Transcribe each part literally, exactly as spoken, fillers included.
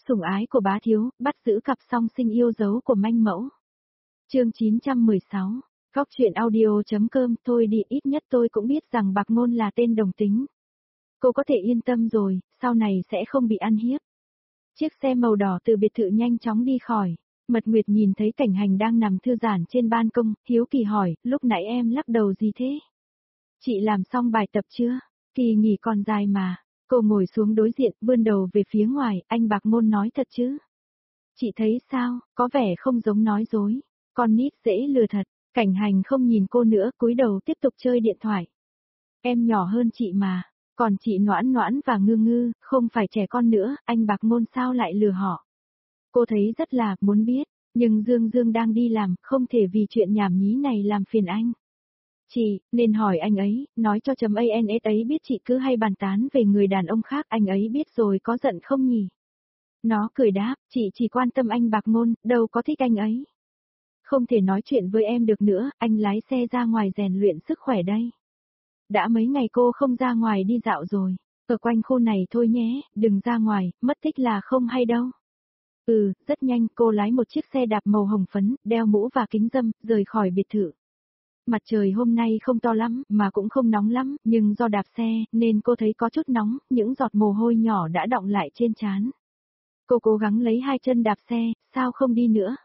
Sủng ái của bá thiếu, bắt giữ cặp song sinh yêu dấu của manh mẫu. Chương chín trăm mười sáu. Góc truyện audio.com. Thôi đi, ít nhất tôi cũng biết rằng Bạc Ngôn là tên đồng tính. Cô có thể yên tâm rồi, sau này sẽ không bị ăn hiếp. Chiếc xe màu đỏ từ biệt thự nhanh chóng đi khỏi. Mật Nguyệt nhìn thấy Cảnh Hành đang nằm thư giãn trên ban công, hiếu kỳ hỏi, lúc nãy em lắc đầu gì thế? Chị làm xong bài tập chưa? Kỳ nghỉ còn dài mà. Cô ngồi xuống đối diện, vươn đầu về phía ngoài, anh Bạc Ngôn nói thật chứ? Chị thấy sao, có vẻ không giống nói dối. Con nít dễ lừa thật. Cảnh Hành không nhìn cô nữa, cúi đầu tiếp tục chơi điện thoại. Em nhỏ hơn chị mà, còn chị Noãn Noãn và Ngư Ngư, không phải trẻ con nữa, anh Bạc Ngôn sao lại lừa họ? Cô thấy rất là muốn biết, nhưng Dương Dương đang đi làm, không thể vì chuyện nhảm nhí này làm phiền anh. Chị, nên hỏi anh ấy, nói cho chấm ans ấy biết chị cứ hay bàn tán về người đàn ông khác, anh ấy biết rồi có giận không nhỉ? Nó cười đáp, chị chỉ quan tâm anh Bạc Ngôn, đâu có thích anh ấy. Không thể nói chuyện với em được nữa, anh lái xe ra ngoài rèn luyện sức khỏe đây. Đã mấy ngày cô không ra ngoài đi dạo rồi, ở quanh khu này thôi nhé, đừng ra ngoài, mất tích là không hay đâu. Ừ, rất nhanh cô lái một chiếc xe đạp màu hồng phấn, đeo mũ và kính râm, rời khỏi biệt thự. Mặt trời hôm nay không to lắm, mà cũng không nóng lắm, nhưng do đạp xe, nên cô thấy có chút nóng, những giọt mồ hôi nhỏ đã đọng lại trên trán. Cô cố gắng lấy hai chân đạp xe, sao không đi nữa?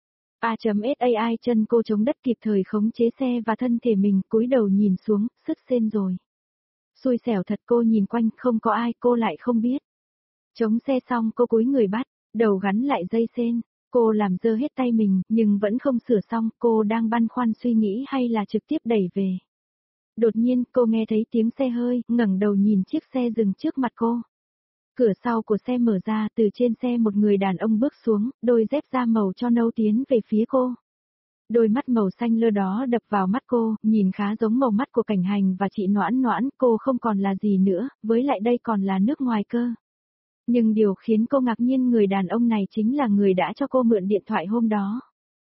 A.SAI chân cô chống đất kịp thời khống chế xe và thân thể mình, cúi đầu nhìn xuống, sứt sên rồi. Xui xẻo thật, cô nhìn quanh, không có ai, cô lại không biết. Chống xe xong cô cúi người bắt, đầu gắn lại dây sên. Cô làm dơ hết tay mình, nhưng vẫn không sửa xong, cô đang băn khoăn suy nghĩ hay là trực tiếp đẩy về. Đột nhiên, cô nghe thấy tiếng xe hơi, ngẩng đầu nhìn chiếc xe dừng trước mặt cô. Cửa sau của xe mở ra, từ trên xe một người đàn ông bước xuống, đôi dép da màu cho nâu tiến về phía cô. Đôi mắt màu xanh lơ đó đập vào mắt cô, nhìn khá giống màu mắt của Cảnh Hành và chị Noãn Noãn, cô không còn là gì nữa, với lại đây còn là nước ngoài cơ. Nhưng điều khiến cô ngạc nhiên người đàn ông này chính là người đã cho cô mượn điện thoại hôm đó.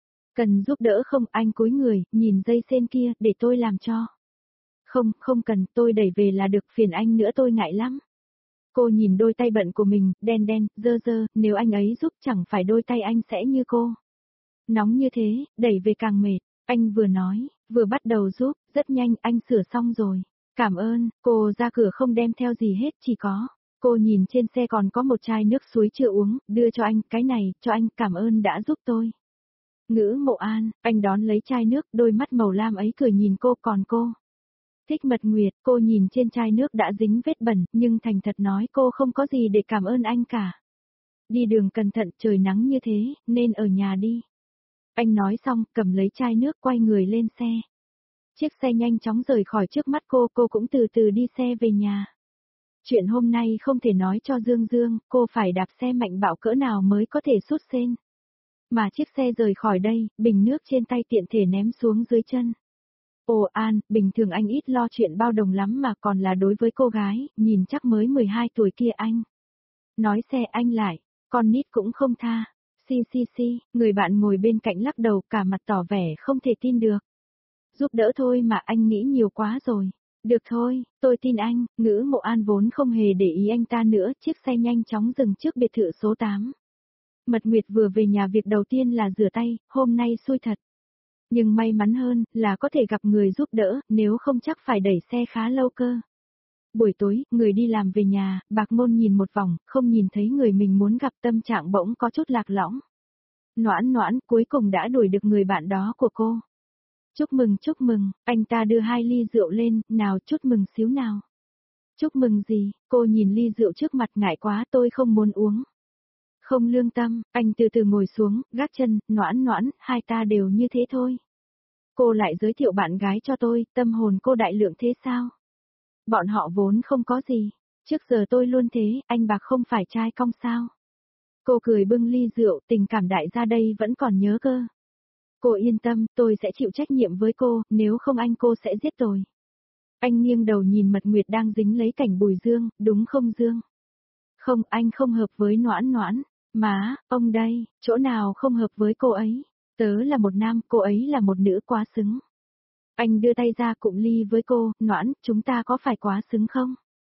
Cần giúp đỡ không? Anh cúi người, nhìn dây sên kia, để tôi làm cho. Không, không cần, tôi đẩy về là được, phiền anh nữa tôi ngại lắm. Cô nhìn đôi tay bận của mình, đen đen, dơ dơ, nếu anh ấy giúp chẳng phải đôi tay anh sẽ như cô. Nóng như thế, đẩy về càng mệt, anh vừa nói, vừa bắt đầu giúp, rất nhanh anh sửa xong rồi. Cảm ơn, cô ra cửa không đem theo gì hết, chỉ có. Cô nhìn trên xe còn có một chai nước suối chưa uống, đưa cho anh, cái này, cho anh, cảm ơn đã giúp tôi. Ngữ Mộ An, anh đón lấy chai nước, đôi mắt màu lam ấy cười nhìn cô, còn cô. Thích Mật Nguyệt, cô nhìn trên chai nước đã dính vết bẩn, nhưng thành thật nói cô không có gì để cảm ơn anh cả. Đi đường cẩn thận, trời nắng như thế, nên ở nhà đi. Anh nói xong, cầm lấy chai nước quay người lên xe. Chiếc xe nhanh chóng rời khỏi trước mắt cô, cô cũng từ từ đi xe về nhà. Chuyện hôm nay không thể nói cho Dương Dương, cô phải đạp xe mạnh bạo cỡ nào mới có thể sút sên. Mà chiếc xe rời khỏi đây, bình nước trên tay tiện thể ném xuống dưới chân. Ồ An, bình thường anh ít lo chuyện bao đồng lắm mà còn là đối với cô gái, nhìn chắc mới mười hai tuổi kia anh. Nói xe anh lại, con nít cũng không tha. Si si si, người bạn ngồi bên cạnh lắc đầu cả mặt tỏ vẻ không thể tin được. Giúp đỡ thôi mà anh nghĩ nhiều quá rồi. Được thôi, tôi tin anh. Ngữ Mộ An vốn không hề để ý anh ta nữa, chiếc xe nhanh chóng dừng trước biệt thự số tám. Mật Nguyệt vừa về nhà việc đầu tiên là rửa tay, hôm nay xui thật. Nhưng may mắn hơn là có thể gặp người giúp đỡ, nếu không chắc phải đẩy xe khá lâu cơ. Buổi tối, người đi làm về nhà, Bạc Ngôn nhìn một vòng, không nhìn thấy người mình muốn gặp, tâm trạng bỗng có chút lạc lõng. Noãn Noãn cuối cùng đã đuổi được người bạn đó của cô. Chúc mừng chúc mừng, anh ta đưa hai ly rượu lên, nào chúc mừng xíu nào. Chúc mừng gì, cô nhìn ly rượu trước mặt ngại quá tôi không muốn uống. Không lương tâm, anh từ từ ngồi xuống, gác chân, Noãn Noãn, hai ta đều như thế thôi. Cô lại giới thiệu bạn gái cho tôi, tâm hồn cô đại lượng thế sao? Bọn họ vốn không có gì, trước giờ tôi luôn thế, anh Bạc không phải trai cong sao? Cô cười bưng ly rượu, tình cảm đại gia đây vẫn còn nhớ cơ. Cô yên tâm, tôi sẽ chịu trách nhiệm với cô, nếu không anh cô sẽ giết tôi. Anh nghiêng đầu nhìn Mật Nguyệt đang dính lấy cảnh Bùi Dương, đúng không Dương? Không, anh không hợp với Noãn Noãn. Má, ông đây, chỗ nào không hợp với cô ấy? Tớ là một nam, cô ấy là một nữ, quá xứng. Anh đưa tay ra cụng ly với cô, Noãn, chúng ta có phải quá xứng không?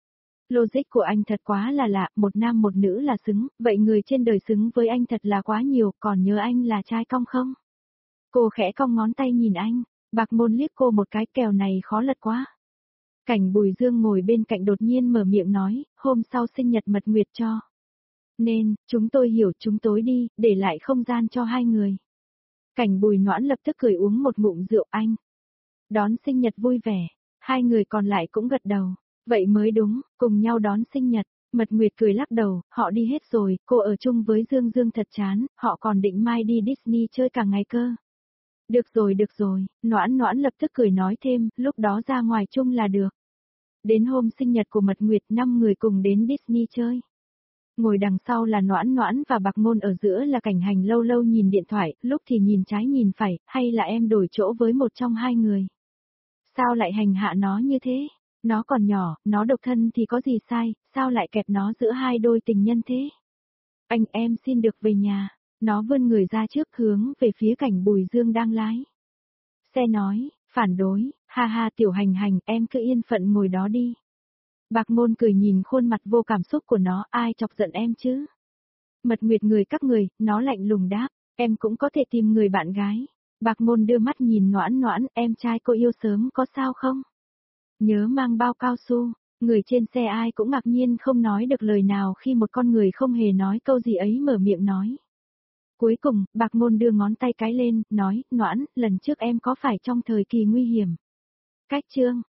Logic của anh thật quá là lạ, một nam một nữ là xứng, vậy người trên đời xứng với anh thật là quá nhiều, còn nhớ anh là trai cong không? Cô khẽ cong ngón tay nhìn anh, Bạc Ngôn liếc cô một cái, kèo này khó lật quá. Cảnh Bùi Dương ngồi bên cạnh đột nhiên mở miệng nói, hôm sau sinh nhật Mật Nguyệt cho. Nên, chúng tôi hiểu, chúng tối đi, để lại không gian cho hai người. Cảnh Bùi Noãn lập tức cười uống một ngụm rượu anh. Đón sinh nhật vui vẻ, hai người còn lại cũng gật đầu. Vậy mới đúng, cùng nhau đón sinh nhật. Mật Nguyệt cười lắc đầu, họ đi hết rồi, cô ở chung với Dương Dương thật chán, họ còn định mai đi Disney chơi cả ngày cơ. Được rồi được rồi, Noãn Noãn lập tức cười nói thêm, lúc đó ra ngoài chung là được. Đến hôm sinh nhật của Mật Nguyệt, năm người cùng đến Disney chơi. Ngồi đằng sau là Noãn Noãn và Bạc Ngôn, ở giữa là Cảnh Hành lâu lâu nhìn điện thoại, lúc thì nhìn trái nhìn phải, hay là em đổi chỗ với một trong hai người. Sao lại hành hạ nó như thế? Nó còn nhỏ, nó độc thân thì có gì sai, sao lại kẹp nó giữa hai đôi tình nhân thế? Anh em xin được về nhà. Nó vươn người ra trước hướng về phía Cảnh Bùi Dương đang lái. Xe nói, phản đối, ha ha Tiểu Hành Hành, em cứ yên phận ngồi đó đi. Bạc Ngôn cười nhìn khuôn mặt vô cảm xúc của nó, ai chọc giận em chứ? Mật Nguyệt người các người, nó lạnh lùng đáp, em cũng có thể tìm người bạn gái. Bạc Ngôn đưa mắt nhìn Noãn Noãn, em trai cô yêu sớm có sao không? Nhớ mang bao cao su, người trên xe ai cũng ngạc nhiên không nói được lời nào khi một con người không hề nói câu gì ấy mở miệng nói. Cuối cùng, Bạc Ngôn đưa ngón tay cái lên, nói, Noãn, lần trước em có phải trong thời kỳ nguy hiểm? Cách chương